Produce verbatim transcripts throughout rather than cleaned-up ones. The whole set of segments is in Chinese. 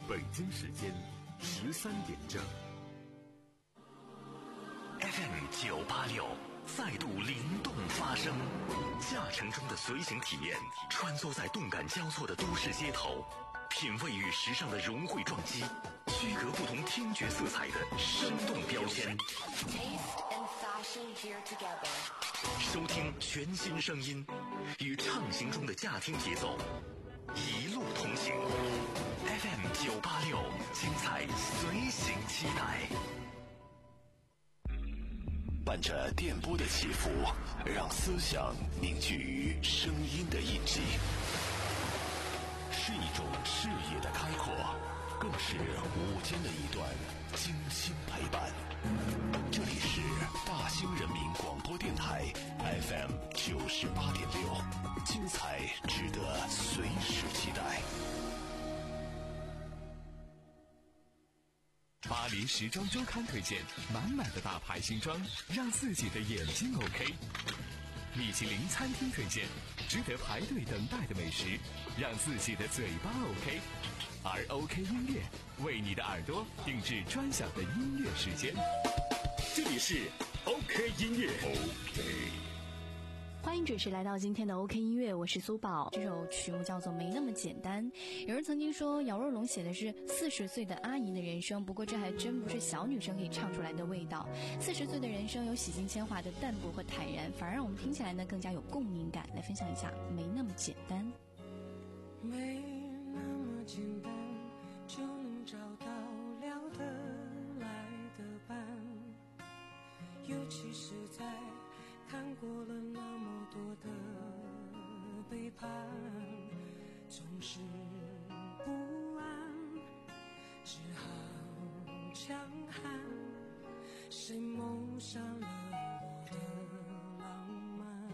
北京时间十三点整。 F M 九八六再度灵动发声，驾乘中的随行体验，穿梭在动感交错的都市街头，品味与时尚的融汇撞击，区隔不同听觉色彩的生动标签。 Taste and fashion here together. 收听全新声音，与畅行中的驾听节奏，一路同行。F M 九八六，精彩随行期待。伴着电波的起伏，让思想凝聚于声音的印记，是一种视野的开阔，更是午间的一段精心陪伴。这里是大兴人民广播电台 F M 九十八点六，精彩值得随时期待。 巴黎时装周刊推荐满满的大牌新装，让自己的眼睛 OK。米其林餐厅推荐值得排队等待的美食，让自己的嘴巴 OK。而 OK 音乐为你的耳朵定制专享的音乐时间。 这里是 OK 音乐 OK。 欢迎准时来到今天的 OK 音乐，我是苏宝。这首曲目叫做《没那么简单》。有人曾经说姚若龙写的是四十岁的阿姨的人生，不过这还真不是小女生可以唱出来的味道。四十岁的人生有洗尽铅华的淡泊和坦然，反而让我们听起来呢更加有共鸣感。来分享一下《没那么简单》。 没那么简单就能找到聊得来的伴，尤其是在看过了那么多的背叛，总是不安，只好强悍。谁谋杀了我的浪漫？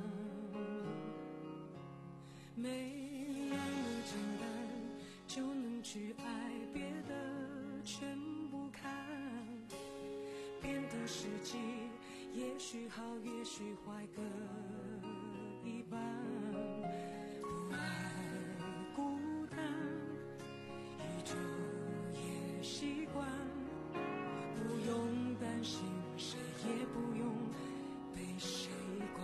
没那么简单就能去爱，别的全不看，变得实际也许好也许坏各一半，不爱孤单依旧也习惯，不用担心谁也不用被谁管，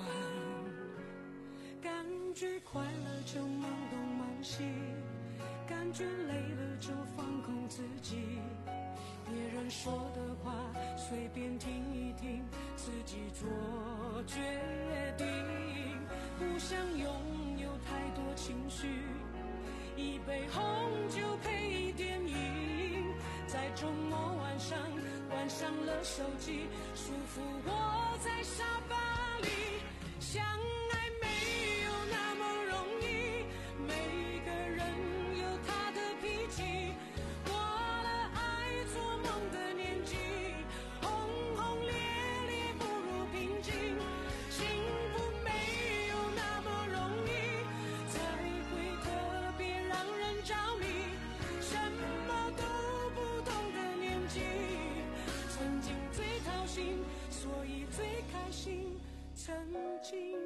感觉快乐就忙东忙西，感觉累了就放空自己，别人说的话随便听一听，自己做决定，不想拥有太多情绪，一杯红酒配电影，在周末晚上关上了手机，舒服窝在沙发里，相爱没有那么容易，每个人有他的脾气，过了爱做梦的年纪，轰轰烈烈不如平静，幸福没有那么容易，才会特别让人着迷，什么都不懂的年纪，曾经最掏心，所以最开心，曾经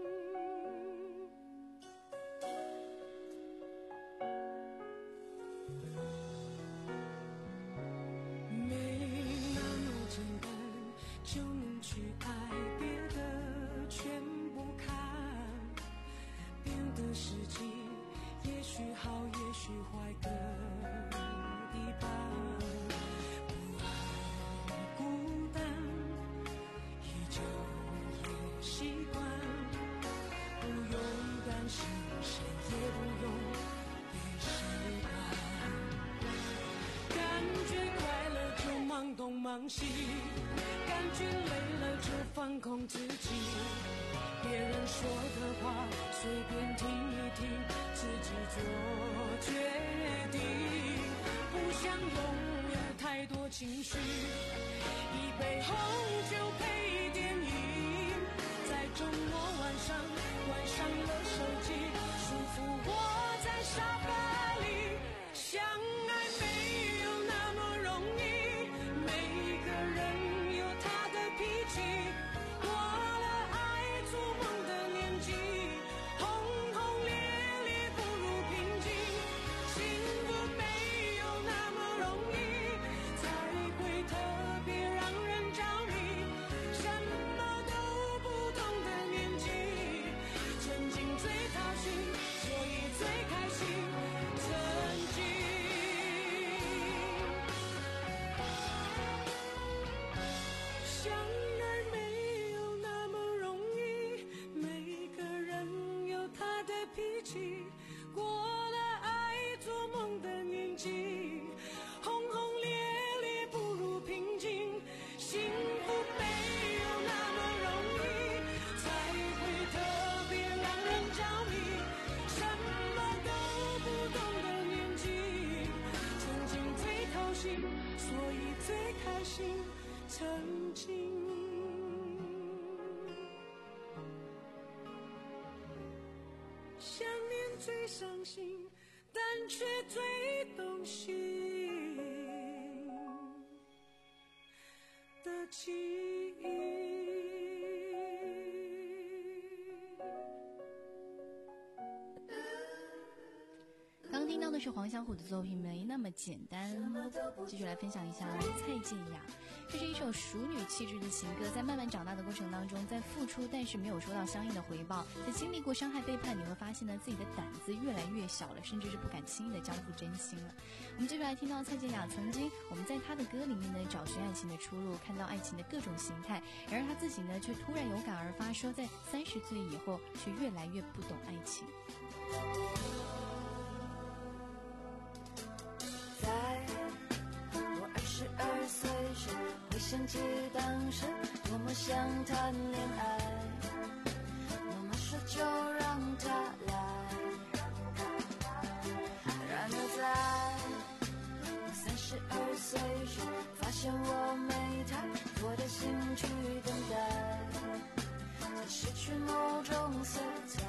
就能去爱，别的全不看，变得实际也许好也许坏各一半，不爱孤单依旧也习惯，不用担心谁也不用被谁管，感觉快乐就忙东忙西，感觉累了就放空自己，别人说的话随便听一听，自己做决定，不想拥有太多情绪，一杯红酒配电影，在周末晚上关上了手机，舒服窝在沙发里，相爱没有那么容易，每个人有他的脾气，过了爱做梦的年纪，轰轰烈烈不如平静，幸福没有那么心曾经。想念最伤心，但却最动心的记忆。 刚听到的是黄小琥的作品《没那么简单》，继续来分享一下蔡健雅。这是一首熟女气质的情歌，在慢慢长大的过程当中，在付出但是没有收到相应的回报，在经历过伤害背叛，你会发现呢自己的胆子越来越小了，甚至是不敢轻易的交付真心了。我们接下来听到蔡健雅曾经我们在她的歌里面呢找寻爱情的出路，看到爱情的各种形态，然而她自己呢却突然有感而发，说在三十岁以后却越来越不懂爱情。 在我二十二岁时，回想起当时多么想谈恋爱，妈妈说就让他来。然而在我三十二岁时，发现我没太多的兴趣等待，才失去某种色彩。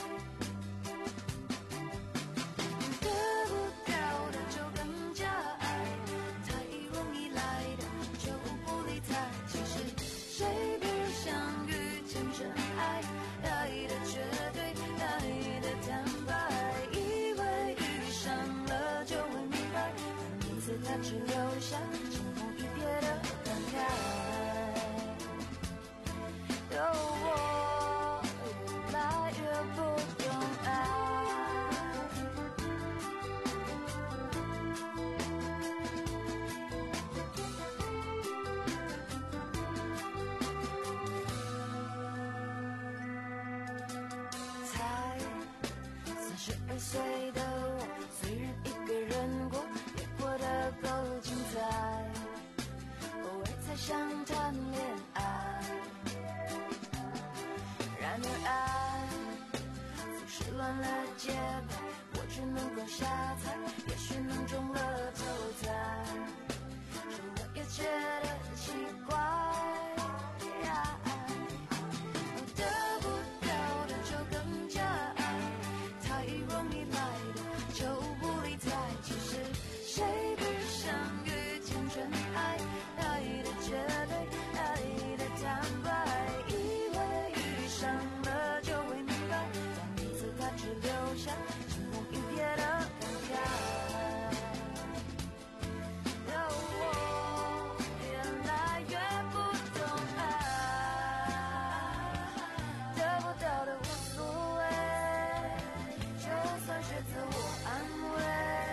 他只留下惊鸿一瞥的感慨，有我越来越不懂爱。才三十二岁的我，虽然一个人过，过得够精彩，偶尔才想谈恋爱。然而爱总是乱了节拍，我只能够下菜，也许能中了头彩，这我也觉得奇怪。我得不到的就更加爱，太容易来的就不理睬，其实谁不想遇见真爱，爱的绝对，爱的坦白，以为遇上了就会明白，但每次他只留下惊鸿一瞥的感慨。有我越来越不懂爱，得不到的无所谓，就算是自我安慰。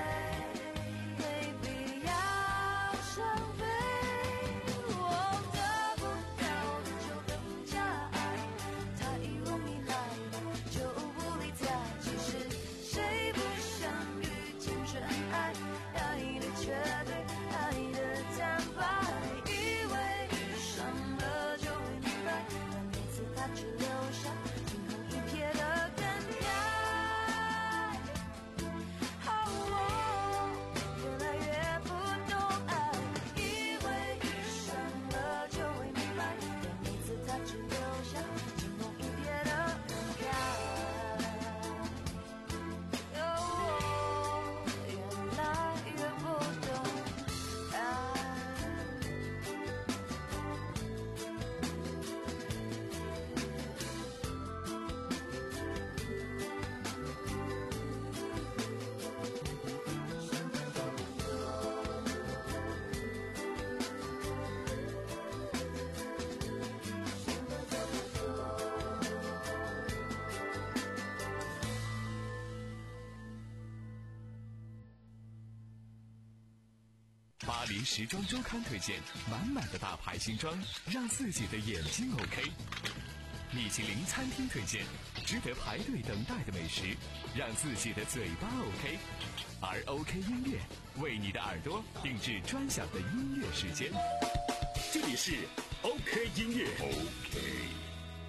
巴黎时装周刊推荐满满的大牌新装，让自己的眼睛 OK。米其林餐厅推荐值得排队等待的美食，让自己的嘴巴 OK。而 OK 音乐为你的耳朵定制专享的音乐时间。 这里是 OK 音乐。OK。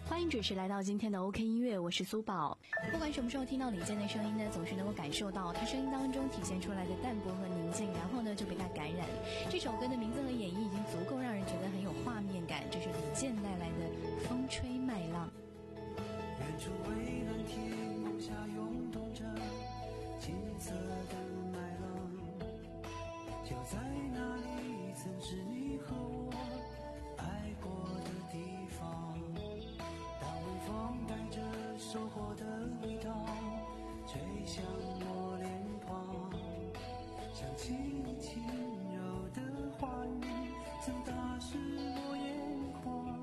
欢迎准时来到今天的 OK 音乐，我是苏宝。不管什么时候听到李健的声音呢，总是能够感受到他声音当中体现出来的淡泊和宁静，然后呢就被他感染。这首歌的名字和演绎已经足够让人觉得很有画面感，这是李健带来的《风吹麦浪》。 远处蔚蓝天空下涌动着金色的麦浪，就在那里曾是你和我爱过的地方。当微风带着收获的味道吹向我脸庞，想起你轻柔的话语曾打湿我眼眶。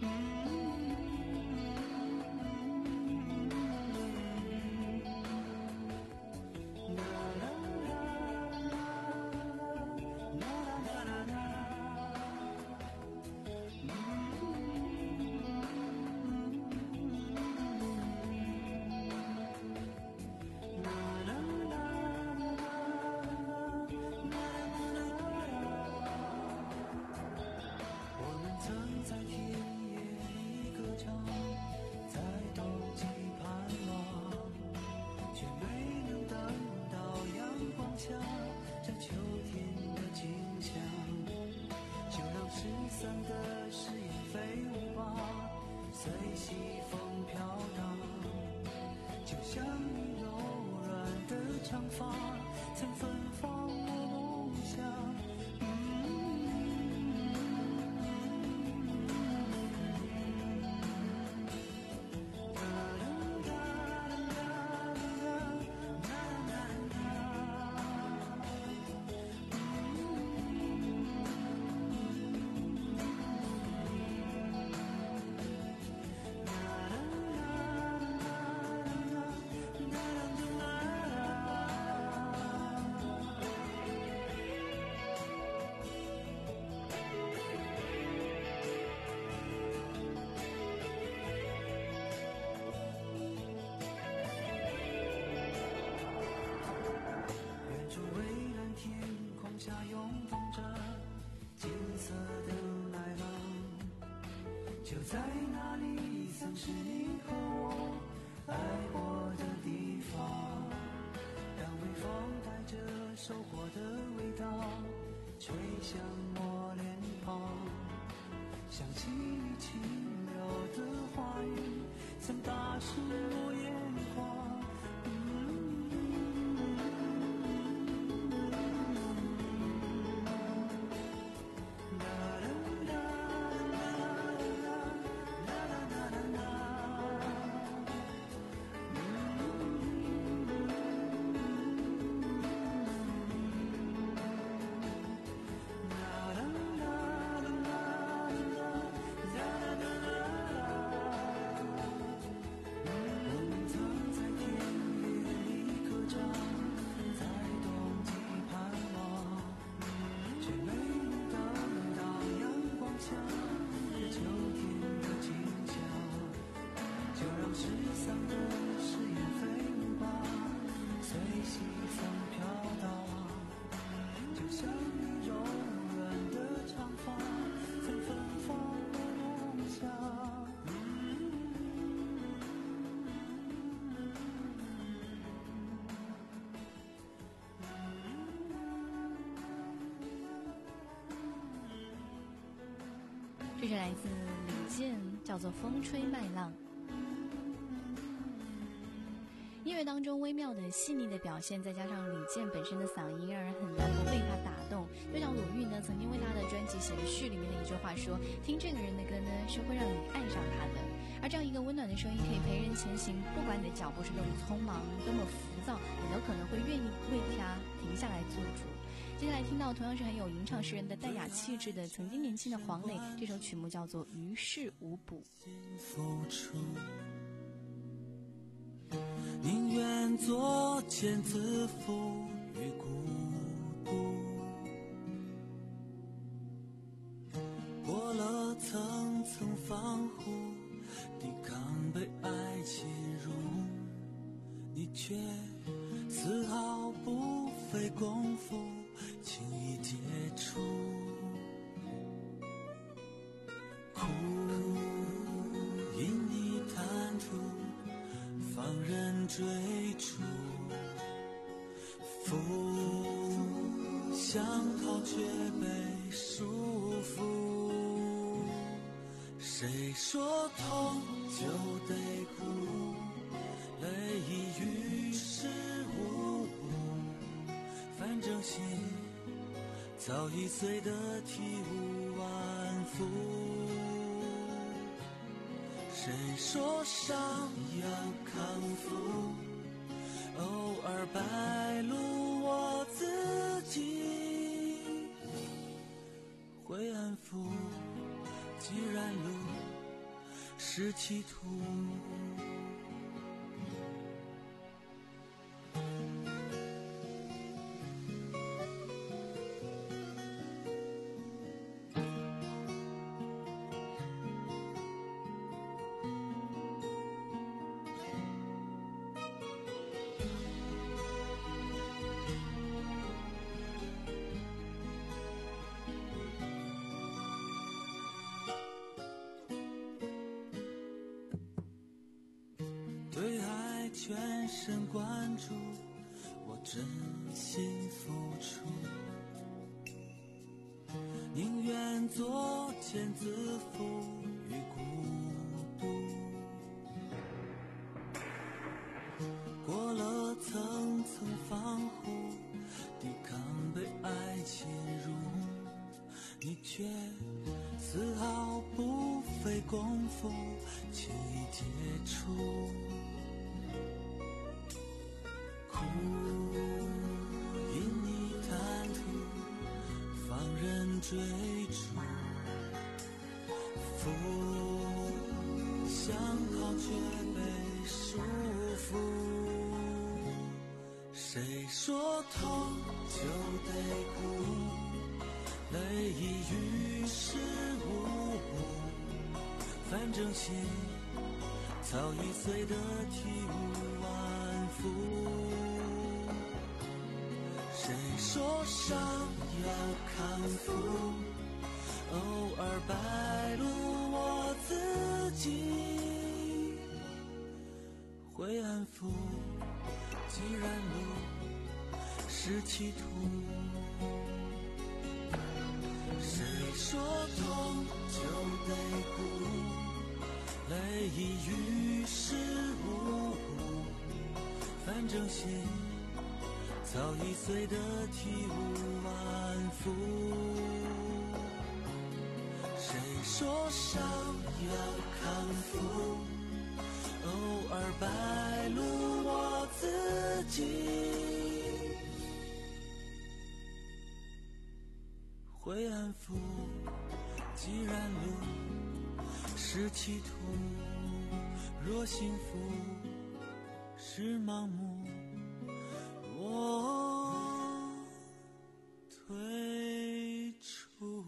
在那里曾是你和我爱过的地方，当微风带着收获的味道吹向我脸庞，想起你轻柔的话语曾打湿我眼眶。 这是来自李健，叫做《风吹麦浪》。音乐当中微妙的细腻的表现，再加上李健本身的嗓音，让人很难不被他打动。就像鲁豫呢曾经为他的专辑写的序里面的一句话说，听这个人的歌呢是会让你爱上他的。而这样一个温暖的声音可以陪人前行，不管你的脚步是多么匆忙多么浮躁，你都可能会愿意为他停下来做主。接下来听到同样是很有吟唱诗人的淡雅气质的曾经年轻的黄磊，这首曲目叫做《于事无补》。 付出宁愿作茧自缚于孤独，过了层层防护，抵抗被爱侵入，你却丝毫不费功夫轻易接触。苦因你追逐，浮想逃却被束缚。谁说痛就得哭，泪已于事无补，反正心早已碎得体无完肤。谁说伤要康复，偶尔败露我自己会安抚，既然路是歧途。对爱全神贯注，我真心付出，宁愿作茧自缚于孤独。过了层层防护，抵抗被爱侵入，你却丝毫不费功夫轻易接触。苦因你贪图，放任追逐，浮想逃却被束缚。谁说痛就得哭，泪已于事无补，反正心早已碎得体无完肤。谁说伤要康复，偶尔败露我自己会安抚，既然路是歧途。谁说痛就得哭，泪已于事无补，反正心早已碎得体无完肤。谁说伤要康复，偶尔败露我自己会安抚，既然路是歧途。若幸福是盲目，我退出。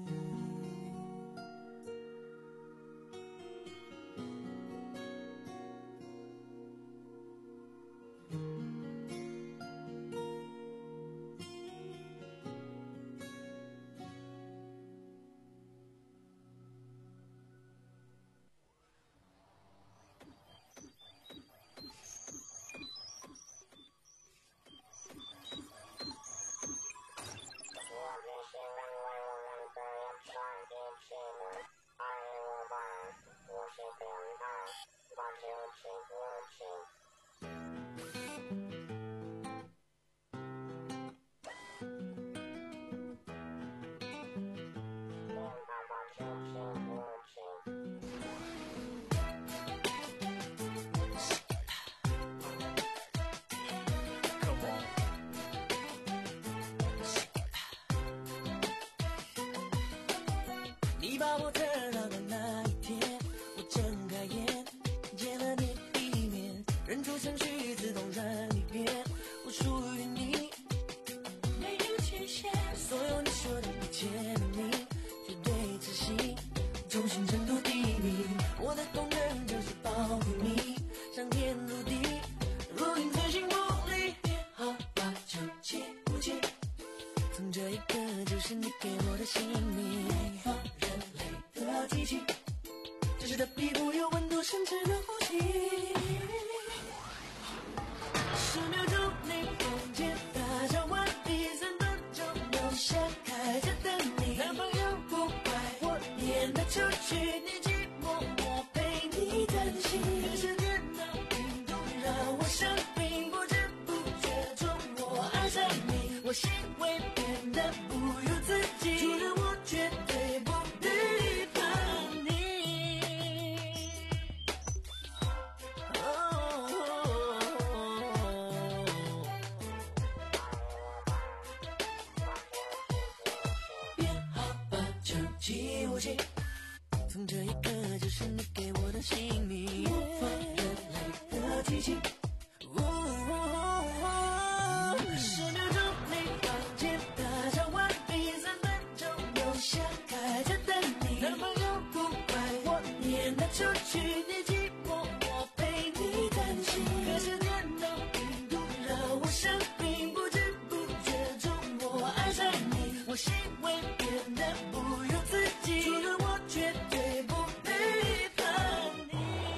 你把我推到的那一天，我睁开眼，见了你一面，认出程序自动让你变，我属于你，没有缺陷。所有你说的一切秘密，绝对自信，忠心程度第一名。我的功能就是保护你，上天入地，如影随形不离。别好吧，就切不切，从这一刻就是你给我的姓名。机器，只是它皮肤有温度，深沉的呼吸。 我心会变得不由自己，除了我绝对不背叛你。别好吧，就记无记，从这一刻就是你给我的姓名，无法原来的剧情。十秒钟内房间打扫完毕，三分钟留下开着等你。男朋友不怪我撵他出去，你寂寞我陪你担心。可是电脑病毒让我生病，不知不觉中我爱上你，我心会变得不由自己，除了我绝对不背叛你。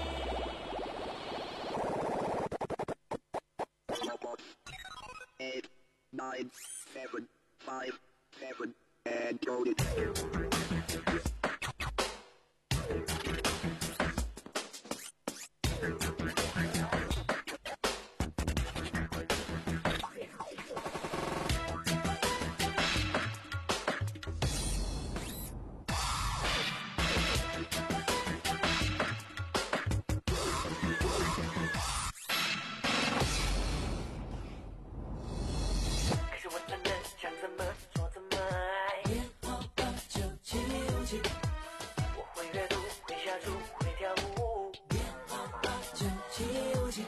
Eight, nine, seven, five, seven, and go it. 可是我真的想怎么说怎么爱，别好吧就记无记，我会阅读会下注会跳舞，别好吧就记无记，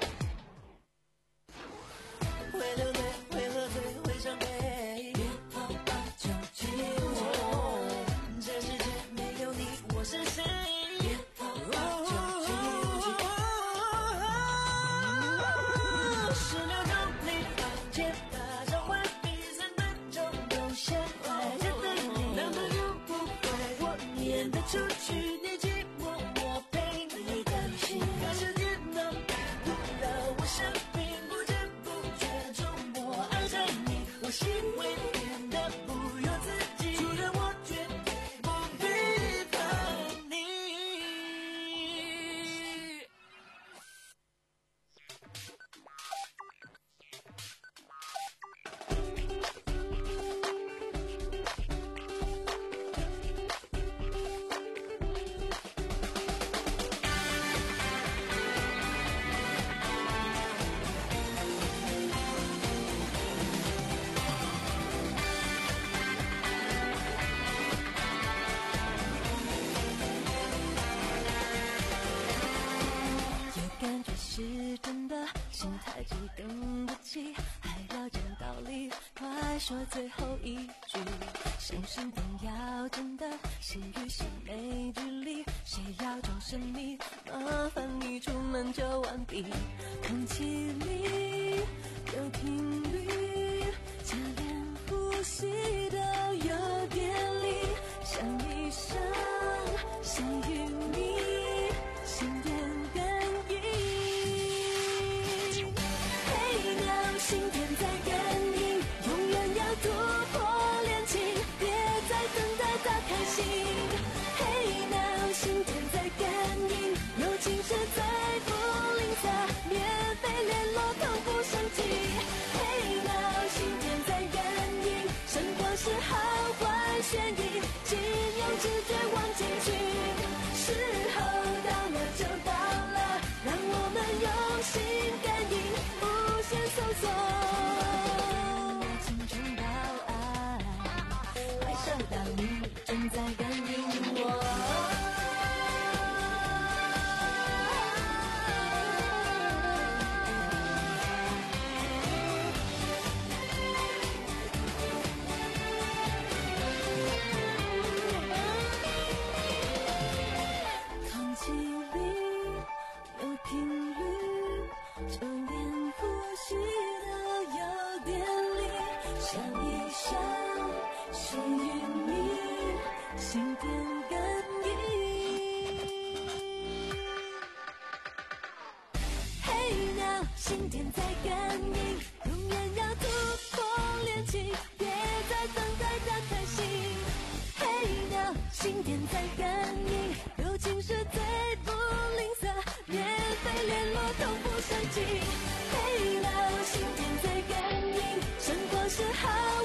会流泪会喝醉会伤悲，别好吧就记无记，这世界没有你我是谁，别好吧就记无记，十秒钟内房间打扫完毕，三分钟留下开着等你。男朋友不怪我撵他出去，你寂寞我陪你担心。可是电脑不让我生病，不知不觉中我爱上你，我心会变得不由自己，除了我绝对不背叛你。也感觉是真的，心太急等不及，还要讲道理，快说最后一句。心心动要真的，心与心没距离，谁要装神秘，麻烦你出门就完毕。空气里有频率，就连呼吸都有点力，想一想谁与你心电感应，嘿鸟心电在感应，永远要突破恋情，别再等待打开心，嘿鸟心电在感应，友情是最不吝啬，免费联络同步升级，嘿鸟心电在感应，生活是好坏悬疑，请用直觉望进去，时候到了就到了，让我们用心感应，无限搜索，青春到爱，快收到你正在感应我。空气里有频率，就连呼吸都有点力，想一想谁与你心电感应，嘿鸟心电在感应，永远要突破恋情，别再等待打开心，嘿鸟心电在感应，友情是最不吝啬，免费联络同步升级，嘿鸟心电在感应，生活是好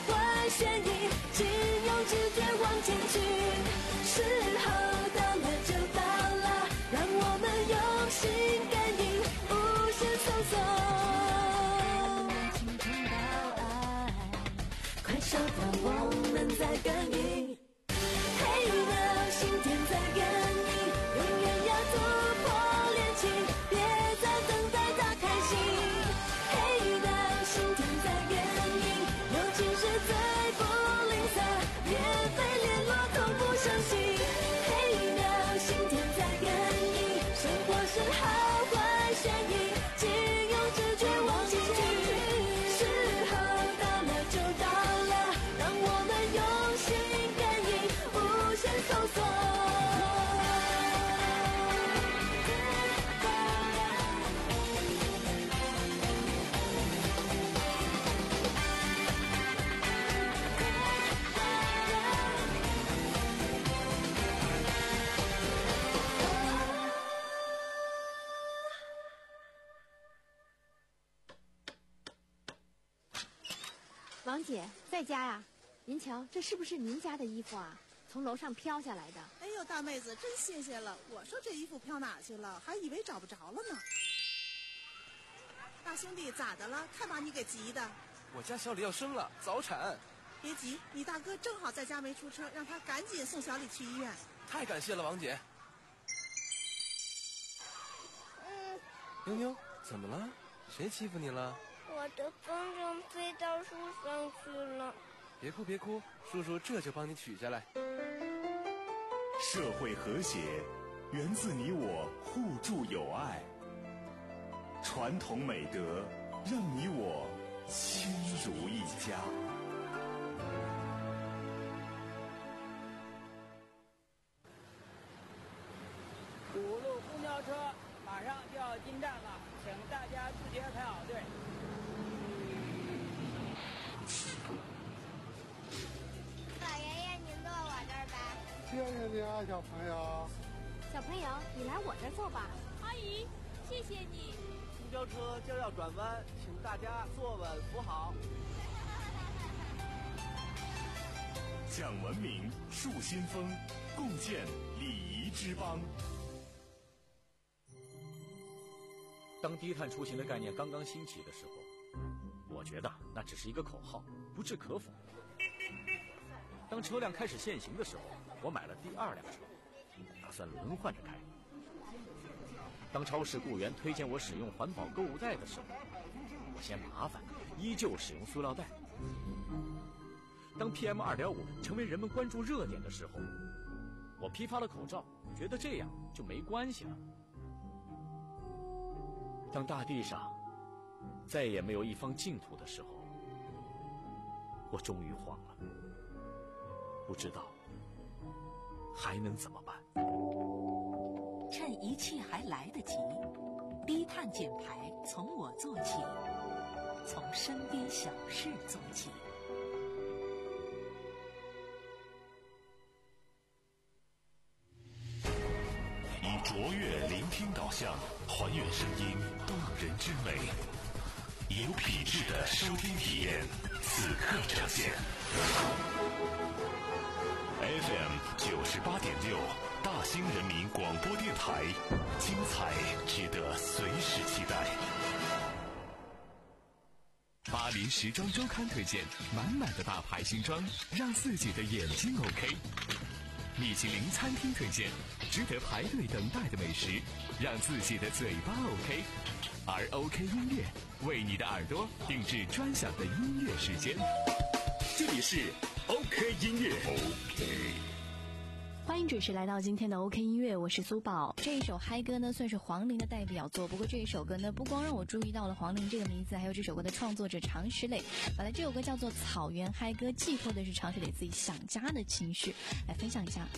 快手的我们在跟你，嘿的心田在跟你，永远要突破恋情，别再等待他开心。嘿的心田在跟你，友情是最不吝啬，免费联络从不相信。嘿的心田在跟你，生活是好坏悬疑，请用直觉往前去。时候到了就到了，让我们用心感应，无限搜索。 王姐在家呀？您瞧，这是不是您家的衣服啊？从楼上飘下来的。 哎呦，大妹子，真谢谢了！我说这衣服飘哪去了，还以为找不着了呢。大兄弟，咋的了？看把你给急的。 我家小李要生了，早产。 别急，你大哥正好在家没出车，让他赶紧送小李去医院。 太感谢了，王姐。 嗯， 妞妞，怎么了？谁欺负你了？ 我的风筝飞到树上去了。 别哭别哭，叔叔这就帮你取下来。 社会和谐源自你我互助友爱，传统美德让你我亲如一家。 五路公交车马上就要进站了，请大家自觉排好队。 老爷爷，您坐我这儿吧。 谢谢你啊，小朋友。 小朋友，你来我这儿坐吧。 阿姨，谢谢你。 公交车将要转弯，请大家坐稳扶好。 讲文明，树新风，共建礼仪之邦。 当低碳出行的概念刚刚兴起的时候，我觉得那只是一个口号，不置可否。当车辆开始限行的时候，我买了第二辆车，打算轮换着开。当超市雇员推荐我使用环保购物袋的时候，我嫌麻烦，依旧使用塑料袋。当 P M 二点五 成为人们关注热点的时候，我批发了口罩，觉得这样就没关系了。当大地上再也没有一方净土的时候，我终于慌了，不知道还能怎么办。 趁一切还来得及，低碳减排从我做起，从身边小事做起。 以卓越聆听导向，还原声音动人之美，有品质的收听体验，此刻呈现。F M 九十八点六，大兴人民广播电台，精彩值得随时期待。 巴黎时装周刊推荐满满的大牌新装，让自己的眼睛 OK。米其林餐厅推荐值得排队等待的美食，让自己的嘴巴 OK。而 OK 音乐为你的耳朵定制专享的音乐时间。 这里是 OK 音乐。OK。 欢迎准时来到今天的 OK 音乐，我是苏宝。这一首嗨歌呢，算是黄龄的代表作。不过这一首歌呢，不光让我注意到了黄龄这个名字，还有这首歌的创作者常石磊。本来这首歌叫做《草原嗨歌》，寄托的是常石磊自己想家的情绪，来分享一下。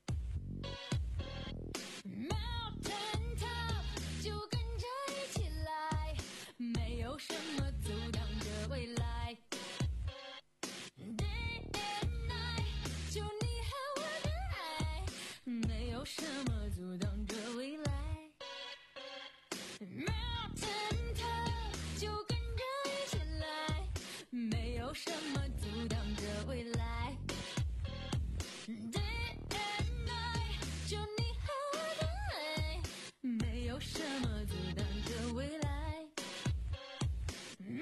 就跟着一起来，没有什么阻挡着未来。Day and night， 就你和我的爱，没有什么阻挡着未来。Mountain top， 就跟着一起来，没有什么阻挡着未来。Day and night， 就你和我的爱，没有什么阻挡着未来。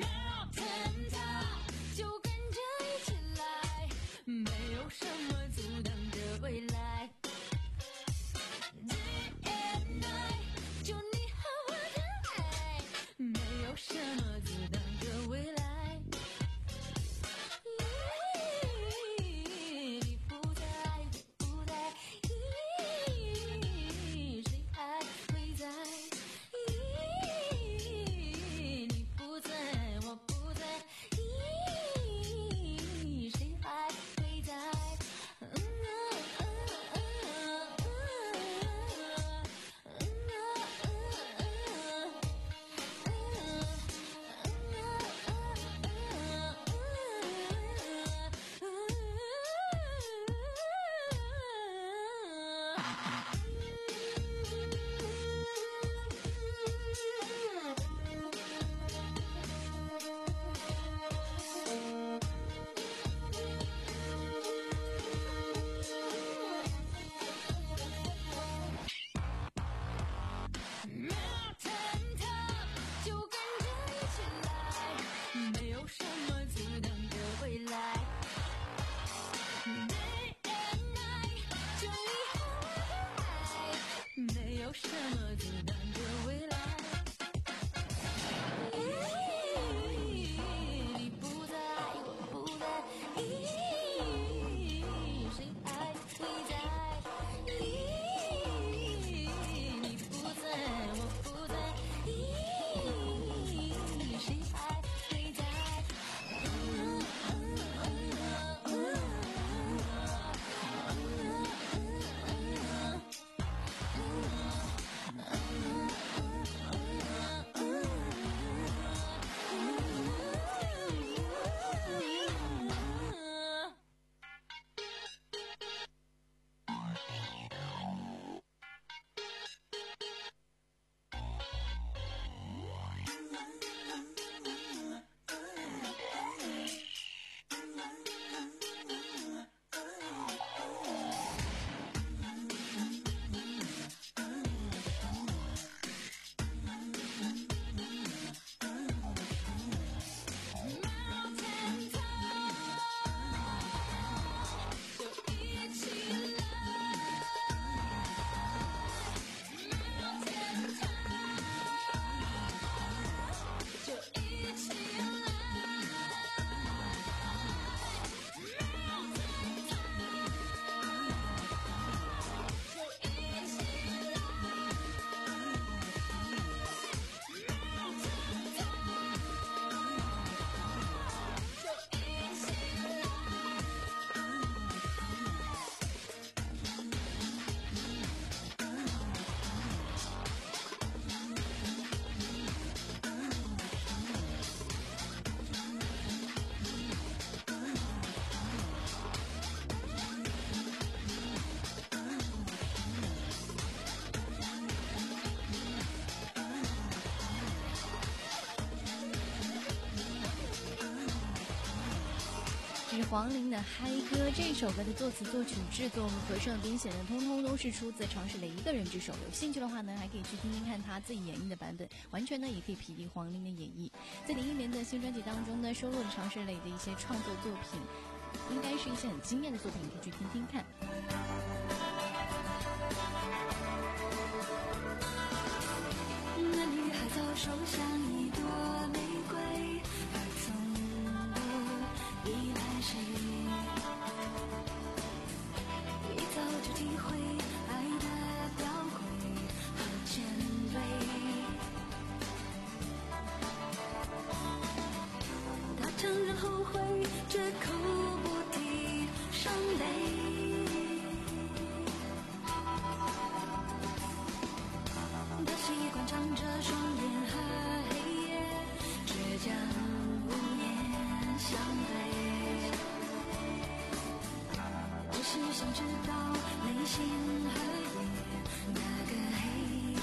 是黄龄的《嗨歌》。这首歌的作词、作曲、制作和声编写的，通通都是出自常石磊一个人之手。有兴趣的话呢，还可以去听听看他自己演绎的版本，完全呢也可以匹敌黄龄的演绎。在林忆莲的新专辑当中呢，收录了常石磊的一些创作作品，应该是一些很惊艳的作品，可以去听听看。 那女孩早熟像一朵玫瑰，而从不依赖谁，一早就体会爱的宝贵和珍贵。他承认后悔，绝口不提伤悲。他习惯唱着双眼和黑夜，倔强无言相对，只是想知道内心和夜那个黑。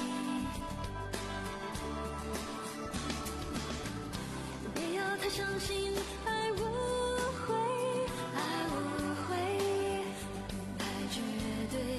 别要他相信爱无悔，爱无悔，太绝对。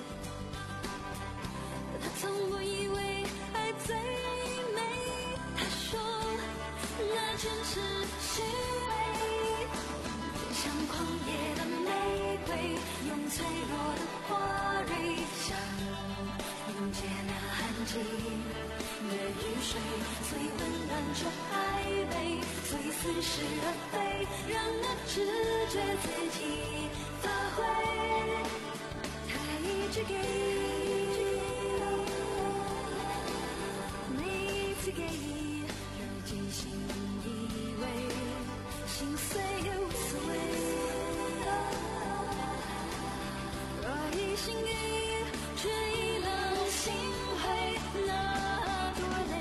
他从不以为爱最美，他说那全是虚伪，像狂野的玫瑰，用脆弱的花蕊，想迎接那寒季的雨水，虽温暖却暧昧，虽似是而非，让那直觉自己发挥，他一直给。给有几心以为心碎也无所谓，若一心给却已能心灰，那多累。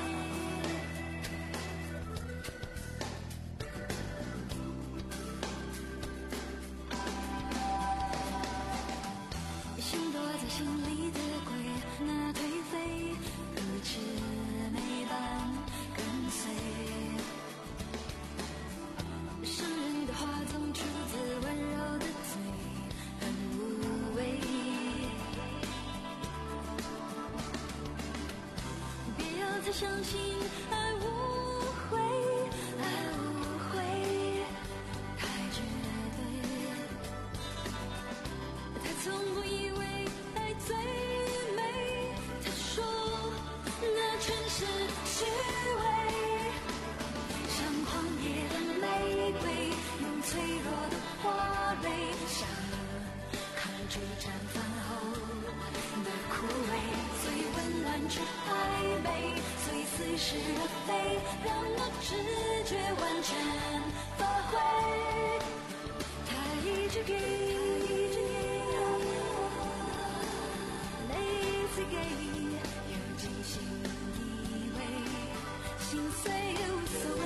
心躲在心里的鬼，那颓废如此美般跟随，伤人的话总出自温柔的嘴，很无畏。别要他相信爱无悔，爱无悔，太绝对。他从不以为爱最美，他说那全是虚伪，像狂野的玫瑰，用脆弱的花蕊，想抗拒绽放后的枯萎，虽温暖却暧昧，虽似是而非，让那直觉完全发挥，他一直给，每次给。有几心以为心碎也无所谓，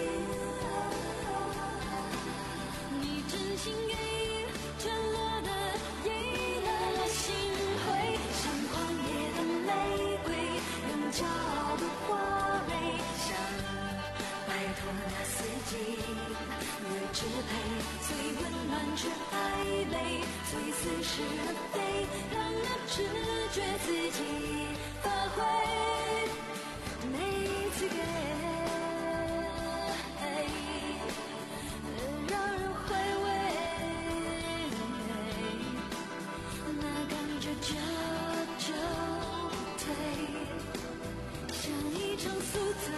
你真心给坠落的已了心灰，像狂野的玫瑰，用骄傲的花蕊，想摆脱那四季的支配，最温暖却暧昧，最似是而非，让那直觉自己发挥，每次给让人回味，那感觉久久退，像一场宿醉，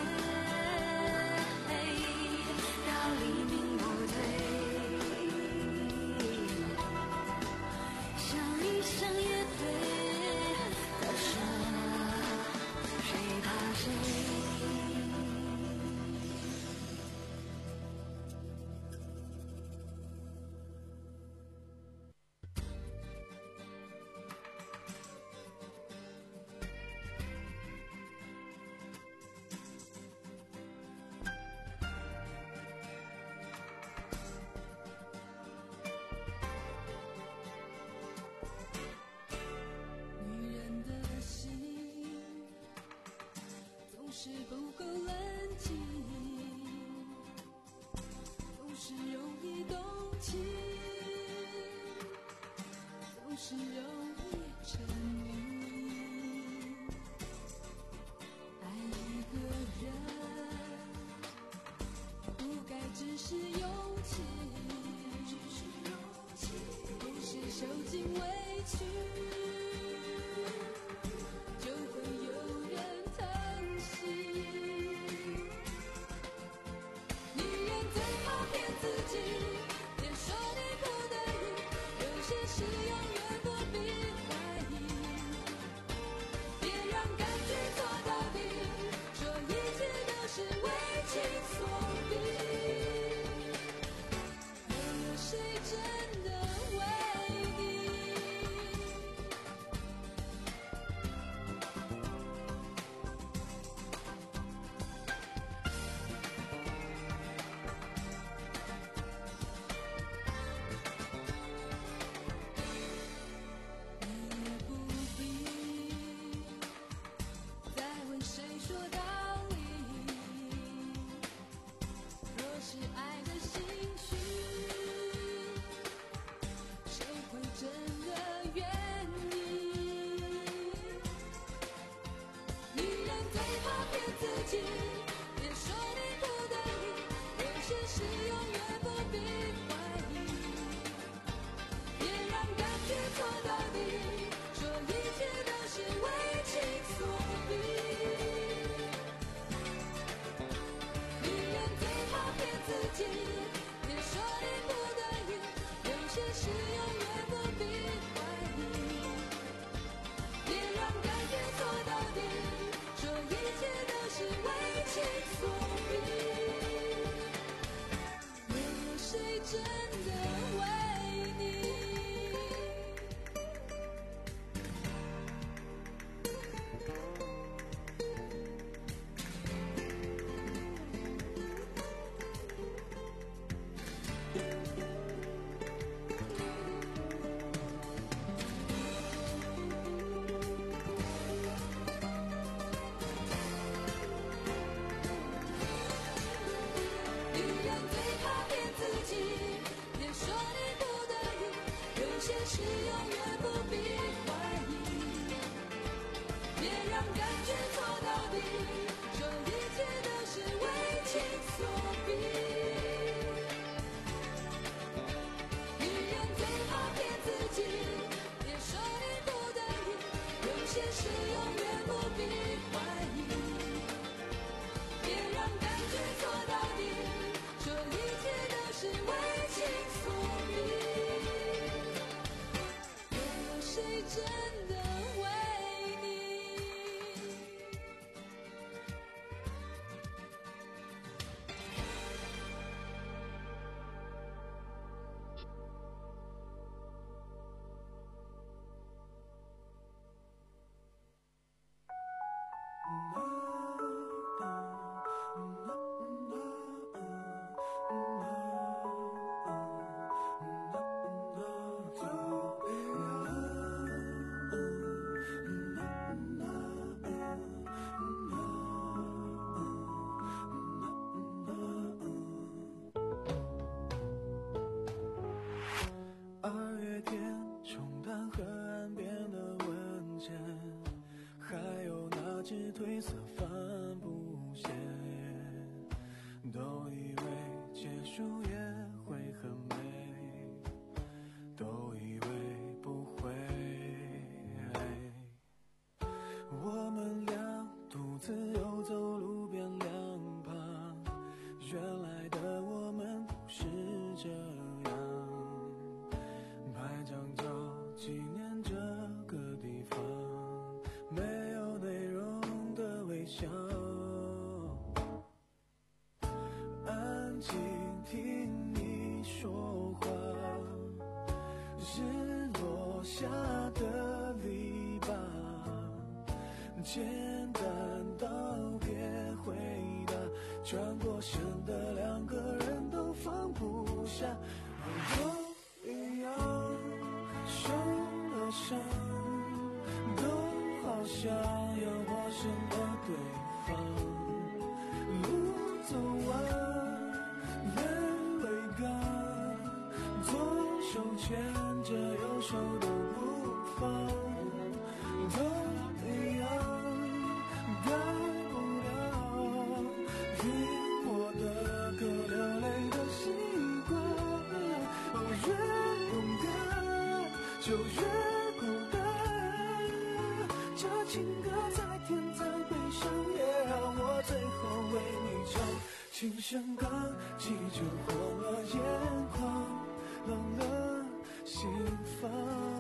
到黎明不退，像一生乐队。谁怕谁？ 心委屈，就会有人疼惜。女人最好骗自己，别说你不得已，有些事永远不必怀疑。别让感觉做到底，说一切都是为情所逼。没有谁真的为你。你也不必再问谁说道理。若是爱的心虚，谁会真的愿意？女人最好骗自己，别说你不得已，有些事永远不必怀疑。别让感觉错到底，说一切都是为情所逼。女人最好骗自己，别说你不得已，有些事永远不必怀疑。别让感觉错到底，说一切都是为情所逼。没有谁真的为你。女人最好骗自己，别说你不得已，有些事永远不必怀疑。别让感觉错到底，说一切都是为情所逼。女人最好骗自己，别说你不得已，有些事永远不必怀疑。别让感觉错到底，说一切都是为情所逼。没有谁真的为你。 二月天冲淡河岸边的文件，还有那只褪色帆布鞋，都以为结束也会很美，都以为不会。我们俩独自游走路边两旁，原来的我们不是这样。拍张照纪念这个地方，没有内容的微笑，安静听你说话，日落下的篱笆，简单道别回答，转过身的两个人都放不下，都一样受了伤，都好像要陌生的对方，路走完泪未干，左手牵着右手都不放，都一样改不了听我的歌流泪的习惯，哦，越勇敢就越孤单。这情歌再甜再悲伤，也让我最后为你唱。琴声刚起就红了眼眶，冷了心房。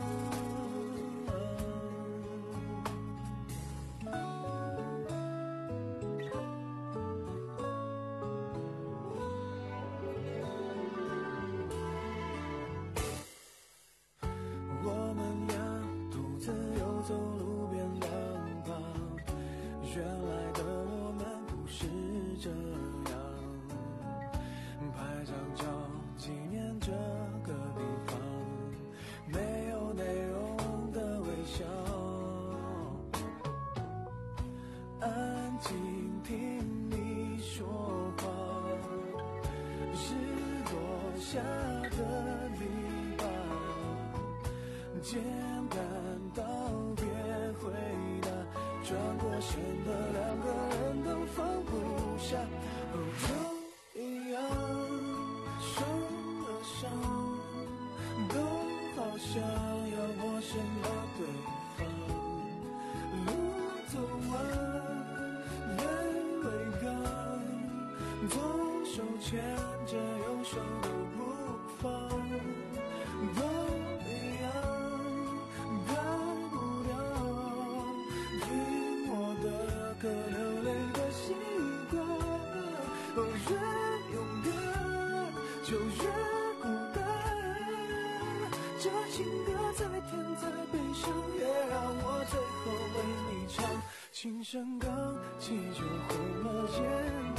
我们俩独自游走路边两旁，原来的我们不是这样。拍张照纪念这个地方，没有内容的微笑，安静听你说话，是落下的篱笆，简单道别回答，转过身的两个人都放不下，哦，就一样受了伤，都好像要陌生了对方，路走完泪未干，左手牵着右手都不放，都一样改不了听我的歌流泪的习惯，哦，越勇敢就越孤单。这情歌再甜再悲伤，也让我最后为你唱。琴声刚起就红了眼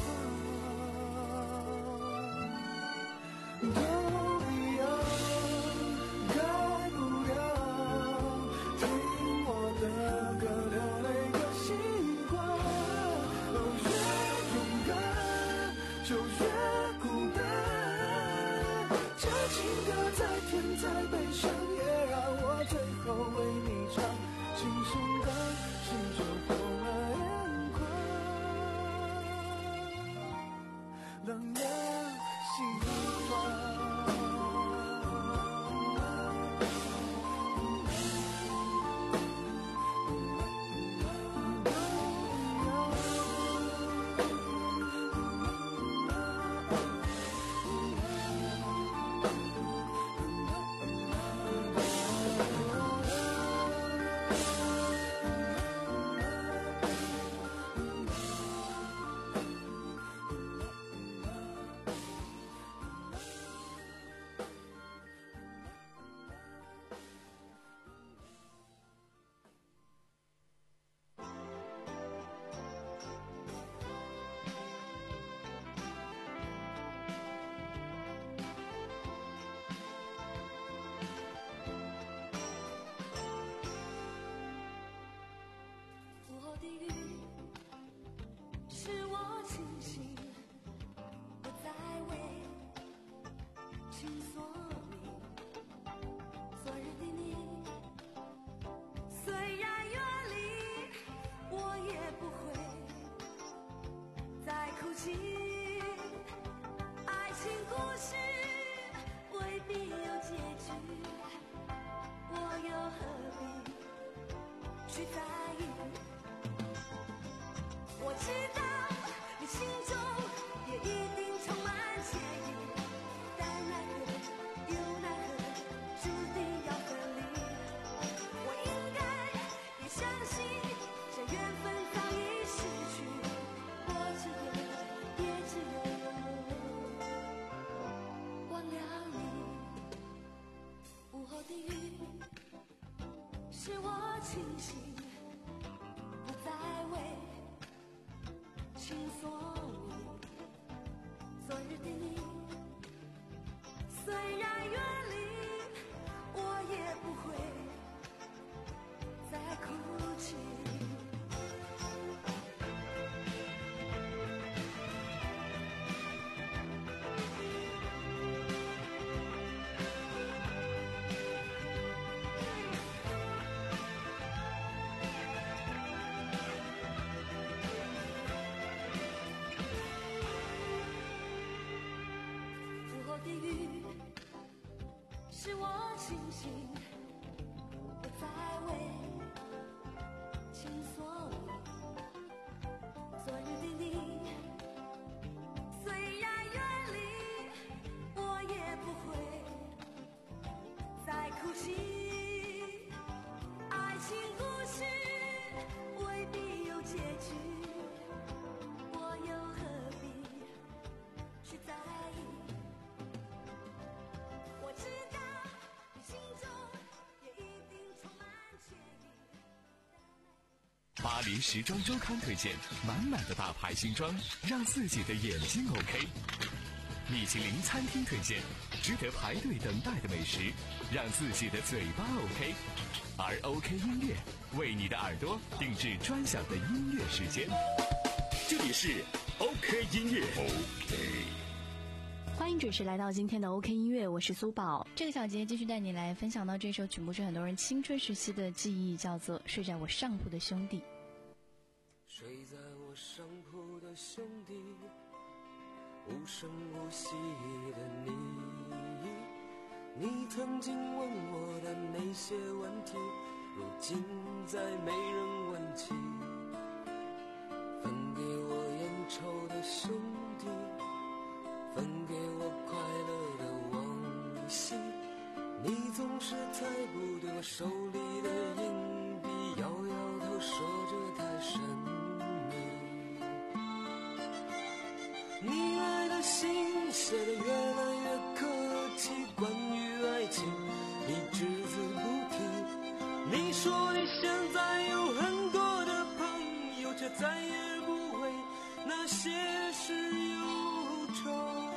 眶，都一样改不了听我的歌流泪的习惯，哦，越勇敢就越孤单。这情歌再甜再悲伤，也让我最后为你唱。琴声刚起就红了眼眶，冷了心房。 午后的雨使我清醒，不再为情所迷。昨日的你虽然远离，我也不会再哭泣。爱情故事未必有结局，我又何必去在意？我知道你心中也一定充满歉意，但奈何又奈何，注定要分离。我应该也相信这缘分早已失去，我只有也只有忘了你。午后的雨使我清醒，不再为情所迷。昨日的你虽然远离，我也不会再哭泣。午后的雨使我清醒， 在为情所迷，昨日的你虽然远离，我也不会再哭泣。爱情故事未必有结局，我又何必去在意？我知道你心中也一定充满歉意。 巴黎时装周刊推荐满满的大牌新装，让自己的眼睛 OK。米其林餐厅推荐值得排队等待的美食，让自己的嘴巴 OK。而 OK 音乐为你的耳朵定制专享的音乐时间。 这里是 OK 音乐 OK。 欢迎准时来到今天的 OK 音乐，我是苏宝。这个小节继续带你来分享到这首曲目是很多人青春时期的记忆，叫做《睡在我上铺的兄弟》。 睡在我上铺的兄弟，无声无息的你，你曾经问我的那些问题，如今再没人问起。分给我烟抽的兄弟，分给我快乐的往昔，你总是猜不对我手里的硬币，摇摇头说着太神秘。你爱的信写得越来越客气，关于爱情你只字不提。你说你现在有很多的朋友，却再也不为那些事忧愁。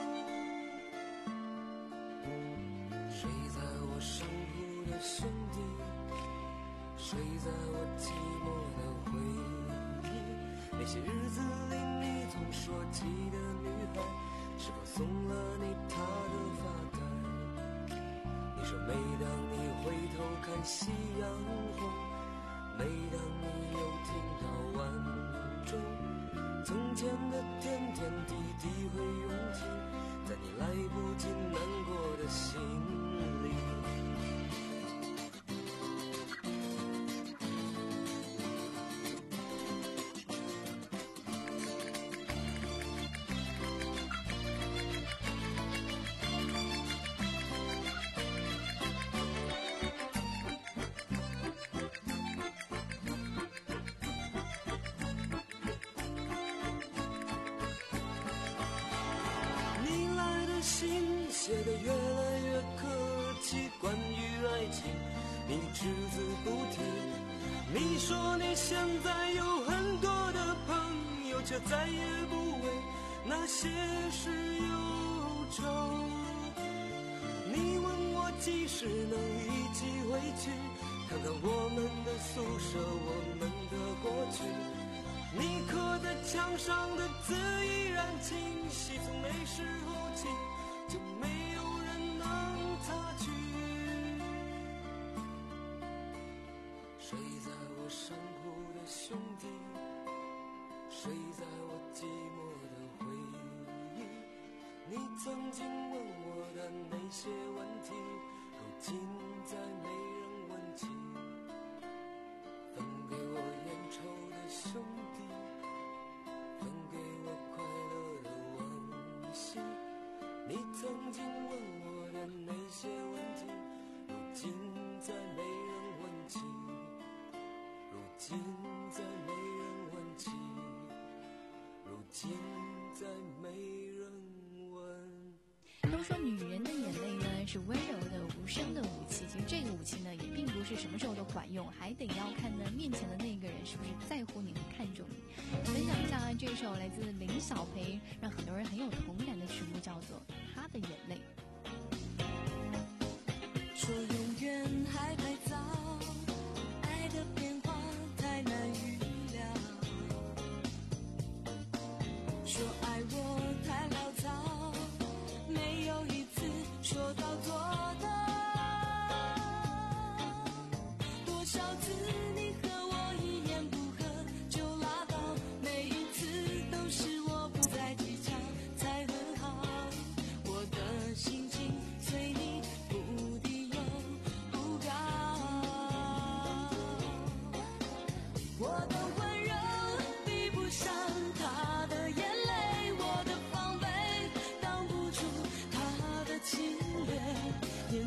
睡在我上铺的兄弟，睡在我寂寞的回忆。那些日子里你总说起的女孩，是否送了你她的发带？你说每当你回头看夕阳红，每当你又听到晚钟，从前的点点滴滴会涌起在你来不及难过的心里。写得越来越客气，关于爱情你只字不提。你说你现在有很多的朋友，却再也不为那些事忧愁。你问我几时能一起回去，看看我们的宿舍，我们的过去。你刻在墙上的字依然清晰，从那时候起就没有人能擦去。睡在我上铺的兄弟，睡在我寂寞的回忆。你曾经问我的那些问题，如今再没人问起。分给我烟抽的兄弟，分给我快乐的往昔。你曾经问我的那些问题，如今再没人问起，如今再没人问起，如今再没人问。 都说女人的眼泪呢是温柔的无声的武器，其实这个武器呢也并不是什么时候都管用，还得要看呢面前的那个人是不是在乎你和看重你。分享一下这首来自林小培让很多人很有同感的曲目，叫做《她的眼泪》。 说永远还太早，爱的变化太难预料，说爱我太潦草，没有一次说到做到。多少次你和我一言不合就拉倒，每一次都是我不在技巧才很好，我的心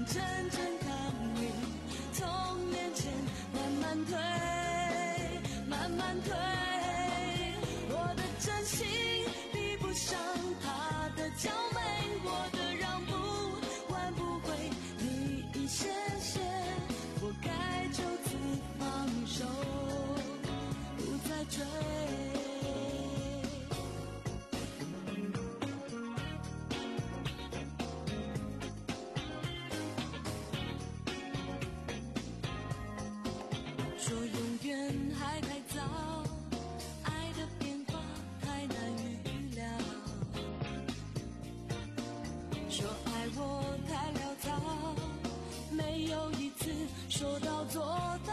真正看你从眼前慢慢退，慢慢退。我的真心比不上他的娇媚，我的让步挽不回你一些些，我该就此放手，不再追。说永远还太早，爱的变化太难预料。说爱我太潦草，没有一次说到做到。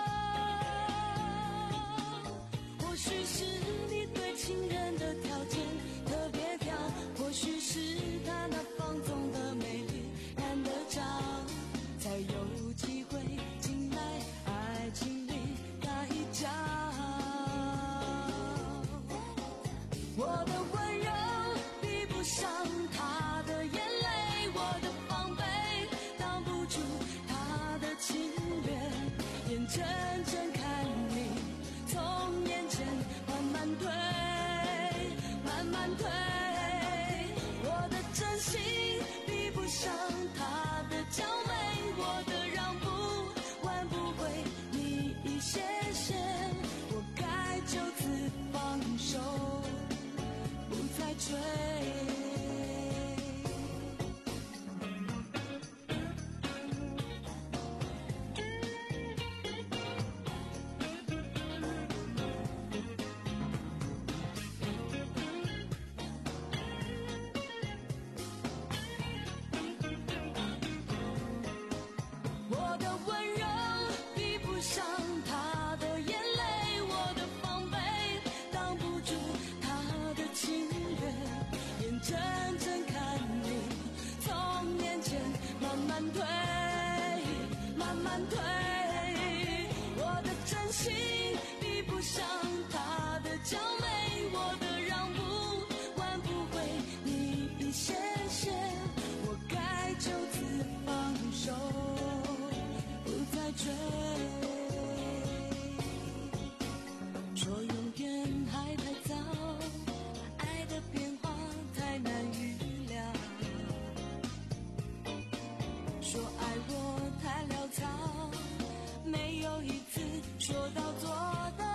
或许是你对情人的条件特别挑，或许是他那放纵的美丽难得着，才有机会进来爱情里打一架。我的温柔比不上他的眼泪，我的防备挡不住他的侵略，眼睁睁看你从眼前慢慢退，慢慢退。我的真心比不上他的娇媚，我的让步挽不回你一些些，我该就此放手，不再追。我的温柔比不上他的眼泪，我的防备挡不住他的侵略，眼睁睁看你从眼前慢慢退，慢慢退。我的真心比不上他的娇媚，我的让步挽不回你一些些，我该就此放手，不再追。说永远还太早，爱的变化太难预料。说爱我太潦草，没有一次说到做到。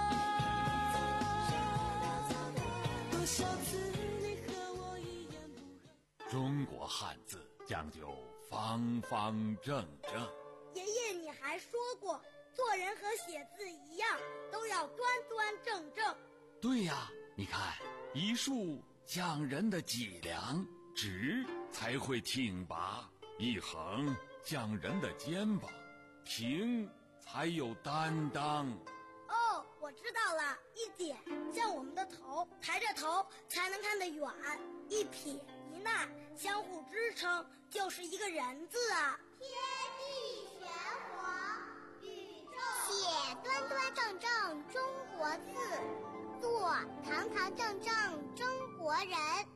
多少次你和我一言不合。 中国汉字讲究方方正正。 爷爷，你还说过，做人和写字一样，都要端端正正。 对呀，你看，一竖讲人的脊梁，直才会挺拔；一横讲人的肩膀，平才有担当。 哦，我知道了，一点像我们的头，抬着头才能看得远；一撇一捺相互支撑，就是一个人字啊。 天地玄黄，宇宙写端端正正中国字，做堂堂正正中国人。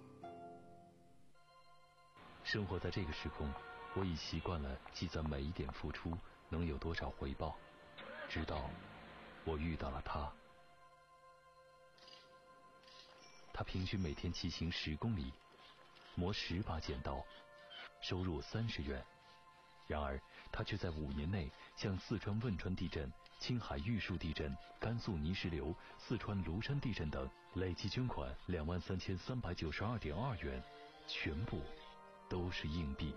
生活在这个时空，我已习惯了计算每一点付出能有多少回报，直到我遇到了他。他平均每天骑行十公里，磨十把剪刀，收入三十元。然而他却在五年内向四川汶川地震、青海玉树地震、甘肃泥石流、四川庐山地震等累计捐款两万三千三百九十二点二元，全部都是硬币。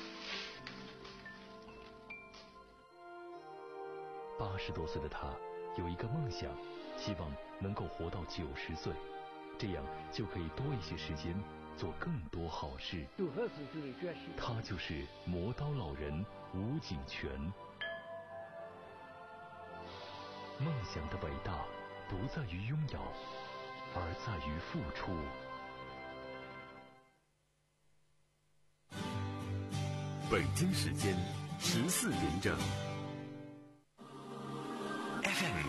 八十多岁的他有一个梦想，希望能够活到九十岁，这样就可以多一些时间做更多好事。他就是磨刀老人吴景全。梦想的伟大不在于拥有，而在于付出。 北京时间十四点整。F M